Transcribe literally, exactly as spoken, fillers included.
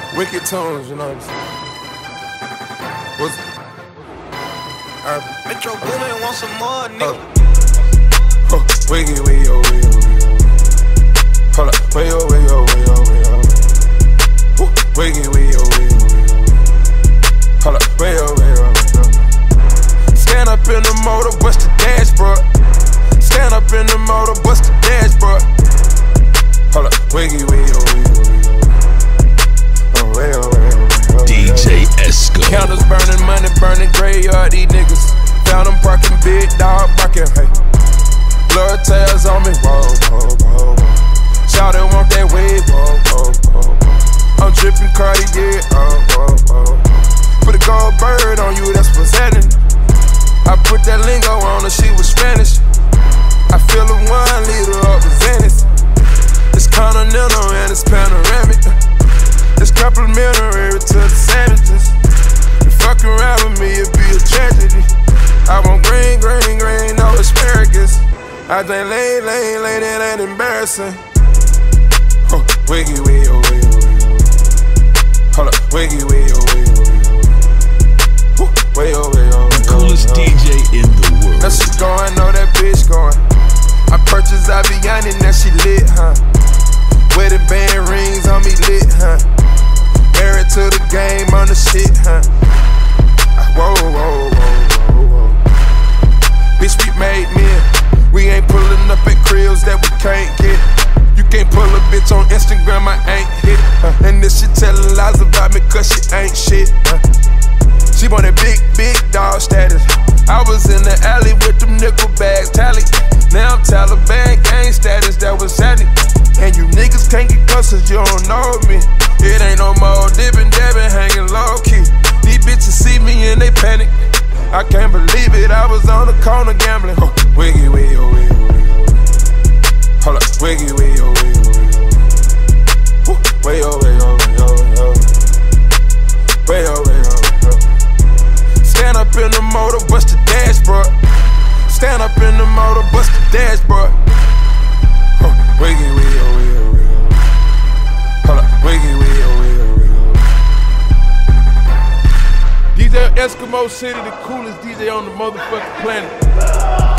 Wicked tones, you know what I'm saying? What's it? Uh, Metro Boomin want some more, nigga. Uh, uh, wiggy, wiggy, oh, wiggy, oh, wiggy, oh. Hold up, wiggy, oh, wiggy, oh, wiggy, oh, wiggy, oh. Woo. Wiggy, wiggy, oh, wiggy, oh, wiggy, oh. Hold up, wiggy, oh, wiggy, oh, wiggy, oh. Stand up in the motor, bust the dashboard. Stand up in the motor, bust the dashboard. Hold up, wiggy, wiggy, oh, wiggy, oh, wiggy, oh. Oh, wiggy, oh, wiggy, oh, wiggy, oh. D J Esco. Counters burning, money burning, graveyard, these niggas. Found them parking, big dog barking, hey. Blood tails on me, whoa, whoa, whoa, whoa. Shawty want that wave, whoa, whoa, whoa, whoa. I'm dripping Cartier, oh, whoa, whoa. Put a gold bird on you, that's what's happening. I put that lingo on her, she was Spanish. I fill a one liter up with Venice. It's continental and it's panoramic. It's complimentary to the savages. You fuck around with me, it'd be a tragedy. I want green, green, green, no asparagus. I think lane, lane, lane, it ain't embarrassing. Huh, wiggy, wiggy, oh, wiggy, oh, wiggy, oh. Hold up, wiggy, wiggy, oh, wiggy, oh, wiggy, oh. Wiggy, oh, wiggy, oh, wiggy, oh. Coolest D J in the world. That shit going, know that bitch going. I purchased Aviani, now she lit, huh? Wedding band rings on me lit, huh? Married to the game on the shit, huh? Whoa, whoa, whoa, whoa, whoa. Bitch, we made men. We ain't pulling up at cribs that we can't get. You can't pull a bitch on Instagram, I ain't hit. Uh, and this shit telling lies about me cause she ain't shit. Uh. She wanted big, big dog status. I was in the alley with them nickel bags tally. Now I'm Taliban gang status, that was happening. And you niggas can't get close cause you don't know me. It ain't no more dipping, dabbing, hanging low key. These bitches see me and they panic. I can't believe it, I was on the corner gambling. Oh, wiggy, wiggy, oh, wiggy, oh, wiggy, oh. Hold up, wiggy, wiggy, oh, wiggy, oh, wiggy, oh. Wiggy, oh, wiggy, oh, wiggy, oh, wiggy, oh. Wiggy, oh, wiggy, oh, wiggy, oh. Stand up in the motor, bust the dashboard. Stand up in the motor, bust the dashboard. Oh, wiggy, wiggy, oh, wiggy, oh, wiggy, oh. Hold up, wiggy, wiggy, oh, wiggy, oh, wiggy, oh. D J Eskimo City, the coolest D J on the motherfucking planet.